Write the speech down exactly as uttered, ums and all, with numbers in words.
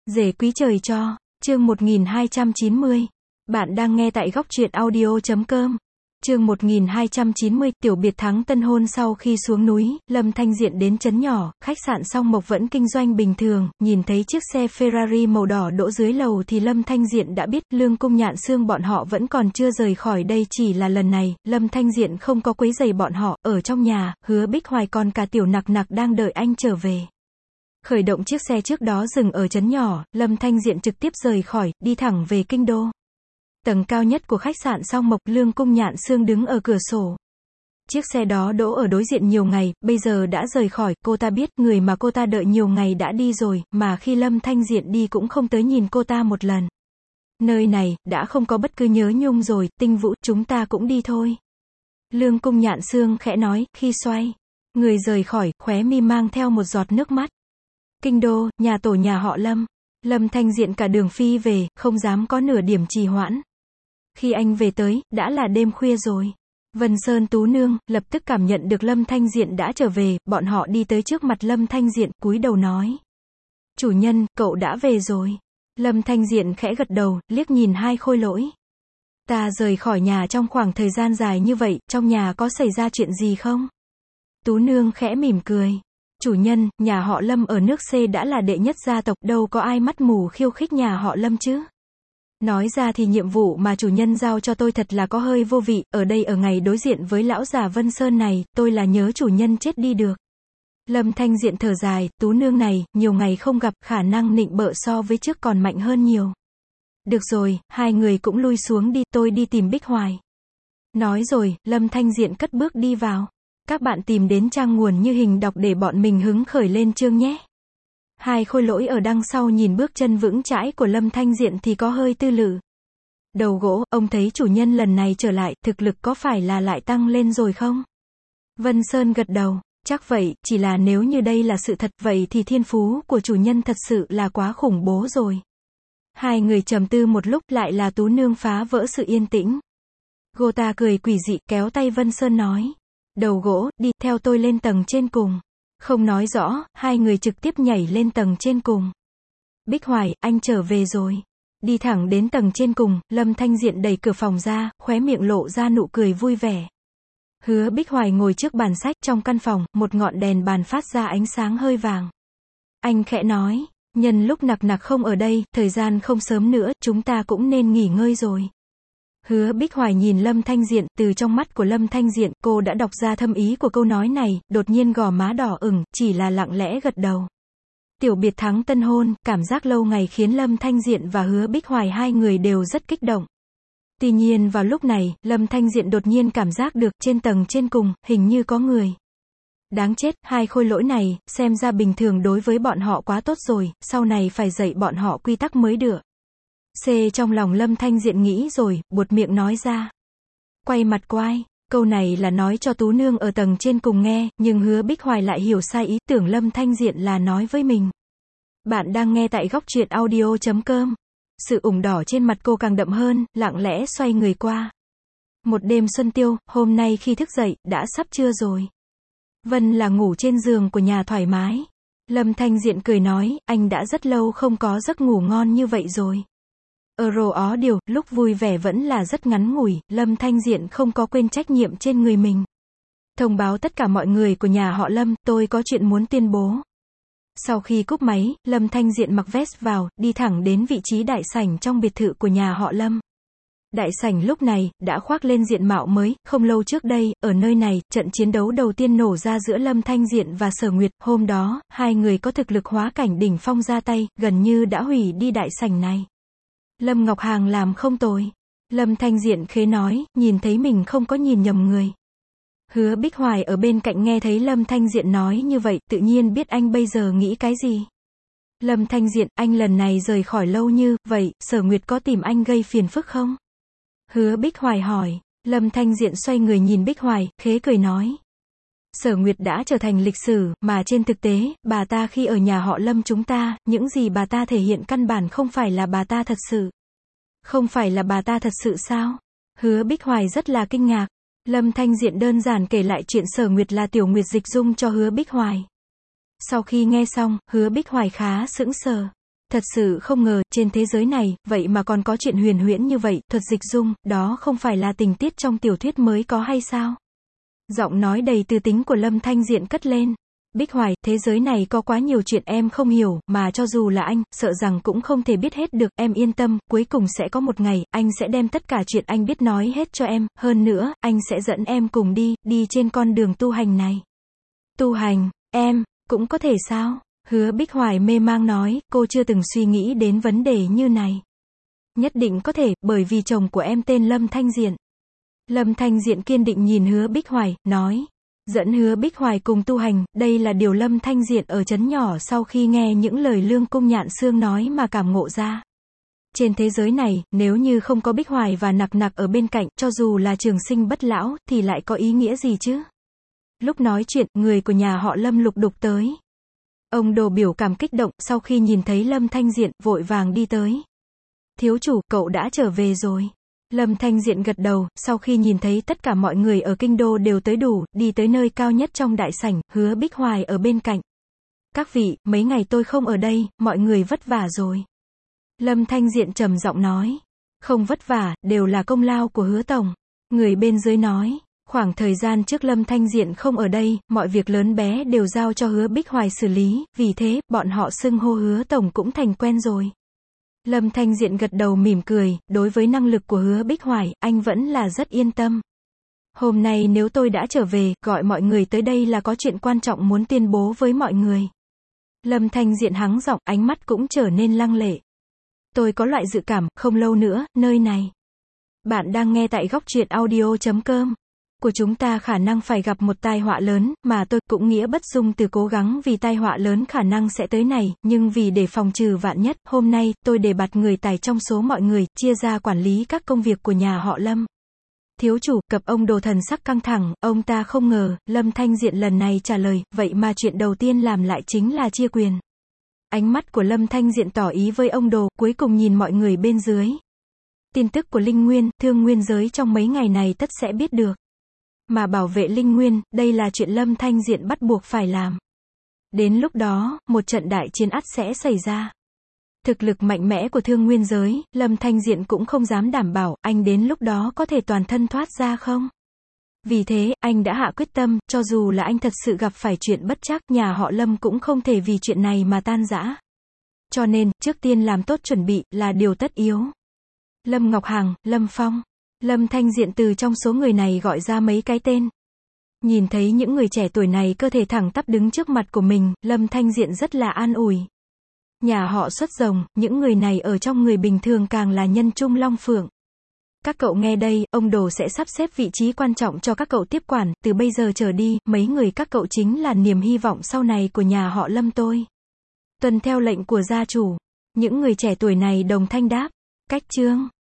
Rể quý trời cho, chương một nghìn hai trăm chín mươi. Bạn đang nghe tại góc truyện audio chấm com. Chương một nghìn hai trăm chín mươi, tiểu biệt thắng tân hôn. Sau khi xuống núi, Lâm Thanh Diện đến trấn nhỏ, khách sạn Song Mộc vẫn kinh doanh bình thường, nhìn thấy chiếc xe Ferrari màu đỏ đỗ dưới lầu thì Lâm Thanh Diện đã biết Lương Cung Nhạn Xương bọn họ vẫn còn chưa rời khỏi đây. Chỉ là lần này, Lâm Thanh Diện không có quấy rầy bọn họ, ở trong nhà, Hứa Bích Hoài còn cả Tiểu Nặc Nặc đang đợi anh trở về. Khởi động chiếc xe trước đó dừng ở trấn nhỏ, Lâm Thanh Diện trực tiếp rời khỏi, đi thẳng về kinh đô. Tầng cao nhất của khách sạn Song Mộc, Lương Cung Nhạn Xương đứng ở cửa sổ. Chiếc xe đó đỗ ở đối diện nhiều ngày, bây giờ đã rời khỏi, cô ta biết, người mà cô ta đợi nhiều ngày đã đi rồi, mà khi Lâm Thanh Diện đi cũng không tới nhìn cô ta một lần. Nơi này, đã không có bất cứ nhớ nhung rồi, Tinh Vũ, chúng ta cũng đi thôi. Lương Cung Nhạn Xương khẽ nói, khi xoay người rời khỏi, khóe mi mang theo một giọt nước mắt. Kinh đô, nhà tổ nhà họ Lâm. Lâm Thanh Diện cả đường phi về, không dám có nửa điểm trì hoãn. Khi anh về tới, đã là đêm khuya rồi. Vân Sơn Tú Nương, lập tức cảm nhận được Lâm Thanh Diện đã trở về, bọn họ đi tới trước mặt Lâm Thanh Diện, cúi đầu nói. Chủ nhân, cậu đã về rồi. Lâm Thanh Diện khẽ gật đầu, liếc nhìn hai khôi lỗi. Ta rời khỏi nhà trong khoảng thời gian dài như vậy, trong nhà có xảy ra chuyện gì không? Tú Nương khẽ mỉm cười. Chủ nhân, nhà họ Lâm ở nước C đã là đệ nhất gia tộc, đâu có ai mắt mù khiêu khích nhà họ Lâm chứ. Nói ra thì nhiệm vụ mà chủ nhân giao cho tôi thật là có hơi vô vị, ở đây ở ngày đối diện với lão già Vân Sơn này, tôi là nhớ chủ nhân chết đi được. Lâm Thanh Diện thở dài, Tú Nương này, nhiều ngày không gặp, khả năng nịnh bợ so với trước còn mạnh hơn nhiều. Được rồi, hai người cũng lui xuống đi, tôi đi tìm Bích Hoài. Nói rồi, Lâm Thanh Diện cất bước đi vào. Các bạn tìm đến trang nguồn như hình đọc để bọn mình hứng khởi lên chương nhé. Hai khôi lỗi ở đằng sau nhìn bước chân vững chãi của Lâm Thanh Diện thì có hơi tư lự. Đầu gỗ, ông thấy chủ nhân lần này trở lại, thực lực có phải là lại tăng lên rồi không? Vân Sơn gật đầu, chắc vậy, chỉ là nếu như đây là sự thật, vậy thì thiên phú của chủ nhân thật sự là quá khủng bố rồi. Hai người trầm tư một lúc, lại là Tú Nương phá vỡ sự yên tĩnh. Cô ta cười quỷ dị, kéo tay Vân Sơn nói. Đầu gỗ, đi, theo tôi lên tầng trên cùng. Không nói rõ, hai người trực tiếp nhảy lên tầng trên cùng. Bích Hoài, anh trở về rồi. Đi thẳng đến tầng trên cùng, Lâm Thanh Diện đẩy cửa phòng ra, khóe miệng lộ ra nụ cười vui vẻ. Hứa Bích Hoài ngồi trước bàn sách trong căn phòng, một ngọn đèn bàn phát ra ánh sáng hơi vàng. Anh khẽ nói, nhân lúc Nặc Nặc không ở đây, thời gian không sớm nữa, chúng ta cũng nên nghỉ ngơi rồi. Hứa Bích Hoài nhìn Lâm Thanh Diện, từ trong mắt của Lâm Thanh Diện, cô đã đọc ra thâm ý của câu nói này, đột nhiên gò má đỏ ửng, chỉ là lặng lẽ gật đầu. Tiểu biệt thắng tân hôn, cảm giác lâu ngày khiến Lâm Thanh Diện và Hứa Bích Hoài hai người đều rất kích động. Tuy nhiên vào lúc này, Lâm Thanh Diện đột nhiên cảm giác được, trên tầng trên cùng, hình như có người. Đáng chết, hai khôi lỗi này, xem ra bình thường đối với bọn họ quá tốt rồi, sau này phải dạy bọn họ quy tắc mới được. C trong lòng Lâm Thanh Diện nghĩ rồi, buột miệng nói ra. Quay mặt quay, câu này là nói cho Tú Nương ở tầng trên cùng nghe, nhưng Hứa Bích Hoài lại hiểu sai ý tưởng Lâm Thanh Diện là nói với mình. Bạn đang nghe tại góc truyện audio chấm com. Sự ửng đỏ trên mặt cô càng đậm hơn, lặng lẽ xoay người qua. Một đêm xuân tiêu, hôm nay khi thức dậy, đã sắp trưa rồi. Vân là ngủ trên giường của nhà thoải mái. Lâm Thanh Diện cười nói, anh đã rất lâu không có giấc ngủ ngon như vậy rồi. Ở rồ ó điều, lúc vui vẻ vẫn là rất ngắn ngủi, Lâm Thanh Diện không có quên trách nhiệm trên người mình. Thông báo tất cả mọi người của nhà họ Lâm, tôi có chuyện muốn tuyên bố. Sau khi cúp máy, Lâm Thanh Diện mặc vest vào, đi thẳng đến vị trí đại sảnh trong biệt thự của nhà họ Lâm. Đại sảnh lúc này, đã khoác lên diện mạo mới, không lâu trước đây, ở nơi này, trận chiến đấu đầu tiên nổ ra giữa Lâm Thanh Diện và Sở Nguyệt, hôm đó, hai người có thực lực hóa cảnh đỉnh phong ra tay, gần như đã hủy đi đại sảnh này. Lâm Ngọc Hàng làm không tồi. Lâm Thanh Diện khế nói, nhìn thấy mình không có nhìn nhầm người. Hứa Bích Hoài ở bên cạnh nghe thấy Lâm Thanh Diện nói như vậy, tự nhiên biết anh bây giờ nghĩ cái gì. Lâm Thanh Diện, anh lần này rời khỏi lâu như vậy, Sở Nguyệt có tìm anh gây phiền phức không? Hứa Bích Hoài hỏi. Lâm Thanh Diện xoay người nhìn Bích Hoài, khế cười nói. Sở Nguyệt đã trở thành lịch sử, mà trên thực tế, bà ta khi ở nhà họ Lâm chúng ta, những gì bà ta thể hiện căn bản không phải là bà ta thật sự. Không phải là bà ta thật sự sao? Hứa Bích Hoài rất là kinh ngạc. Lâm Thanh Diện đơn giản kể lại chuyện Sở Nguyệt là Tiểu Nguyệt dịch dung cho Hứa Bích Hoài. Sau khi nghe xong, Hứa Bích Hoài khá sững sờ. Thật sự không ngờ, trên thế giới này, vậy mà còn có chuyện huyền huyễn như vậy, thuật dịch dung, đó không phải là tình tiết trong tiểu thuyết mới có hay sao? Giọng nói đầy tư tính của Lâm Thanh Diện cất lên. Bích Hoài, thế giới này có quá nhiều chuyện em không hiểu, mà cho dù là anh, sợ rằng cũng không thể biết hết được, em yên tâm, cuối cùng sẽ có một ngày, anh sẽ đem tất cả chuyện anh biết nói hết cho em, hơn nữa, anh sẽ dẫn em cùng đi, đi trên con đường tu hành này. Tu hành, em, cũng có thể sao? Hứa Bích Hoài mê mang nói, cô chưa từng suy nghĩ đến vấn đề như này. Nhất định có thể, bởi vì chồng của em tên Lâm Thanh Diện. Lâm Thanh Diện kiên định nhìn Hứa Bích Hoài, nói. Dẫn Hứa Bích Hoài cùng tu hành, đây là điều Lâm Thanh Diện ở trấn nhỏ sau khi nghe những lời Lương Cung Nhạn Xương nói mà cảm ngộ ra. Trên thế giới này, nếu như không có Bích Hoài và Nặc Nặc ở bên cạnh, cho dù là trường sinh bất lão, thì lại có ý nghĩa gì chứ? Lúc nói chuyện, người của nhà họ Lâm lục đục tới. Ông Đồ biểu cảm kích động, sau khi nhìn thấy Lâm Thanh Diện, vội vàng đi tới. Thiếu chủ, cậu đã trở về rồi. Lâm Thanh Diện gật đầu, sau khi nhìn thấy tất cả mọi người ở kinh đô đều tới đủ, đi tới nơi cao nhất trong đại sảnh, Hứa Bích Hoài ở bên cạnh. Các vị, mấy ngày tôi không ở đây, mọi người vất vả rồi. Lâm Thanh Diện trầm giọng nói. Không vất vả, đều là công lao của Hứa tổng. Người bên dưới nói. Khoảng thời gian trước Lâm Thanh Diện không ở đây, mọi việc lớn bé đều giao cho Hứa Bích Hoài xử lý, vì thế, bọn họ xưng hô Hứa tổng cũng thành quen rồi. Lâm Thanh Diện gật đầu mỉm cười, đối với năng lực của Hứa Bích Hoài, anh vẫn là rất yên tâm. Hôm nay nếu tôi đã trở về, gọi mọi người tới đây là có chuyện quan trọng muốn tuyên bố với mọi người. Lâm Thanh Diện hắng giọng, ánh mắt cũng trở nên lăng lệ. Tôi có loại dự cảm, không lâu nữa, nơi này. Bạn đang nghe tại góc truyện audio chấm com. Của chúng ta khả năng phải gặp một tai họa lớn, mà tôi cũng nghĩa bất dung từ cố gắng vì tai họa lớn khả năng sẽ tới này, nhưng vì để phòng trừ vạn nhất, hôm nay, tôi đề bạt người tài trong số mọi người, chia ra quản lý các công việc của nhà họ Lâm. Thiếu chủ, cập ông Đồ thần sắc căng thẳng, ông ta không ngờ, Lâm Thanh Diện lần này trả lời, vậy mà chuyện đầu tiên làm lại chính là chia quyền. Ánh mắt của Lâm Thanh Diện tỏ ý với ông Đồ, cuối cùng nhìn mọi người bên dưới. Tin tức của Linh Nguyên, Thương Nguyên giới trong mấy ngày này tất sẽ biết được. Mà bảo vệ Linh Nguyên, đây là chuyện Lâm Thanh Diện bắt buộc phải làm. Đến lúc đó, một trận đại chiến ắt sẽ xảy ra. Thực lực mạnh mẽ của Thương Nguyên giới, Lâm Thanh Diện cũng không dám đảm bảo, anh đến lúc đó có thể toàn thân thoát ra không? Vì thế, anh đã hạ quyết tâm, cho dù là anh thật sự gặp phải chuyện bất trắc, nhà họ Lâm cũng không thể vì chuyện này mà tan rã. Cho nên, trước tiên làm tốt chuẩn bị, là điều tất yếu. Lâm Ngọc Hằng, Lâm Phong. Lâm Thanh Diện từ trong số người này gọi ra mấy cái tên. Nhìn thấy những người trẻ tuổi này cơ thể thẳng tắp đứng trước mặt của mình, Lâm Thanh Diện rất là an ủi. Nhà họ xuất rồng, những người này ở trong người bình thường càng là nhân trung long phượng. Các cậu nghe đây, ông Đồ sẽ sắp xếp vị trí quan trọng cho các cậu tiếp quản, từ bây giờ trở đi, mấy người các cậu chính là niềm hy vọng sau này của nhà họ Lâm tôi. Tuân theo lệnh của gia chủ. Những người trẻ tuổi này đồng thanh đáp. Cách chương.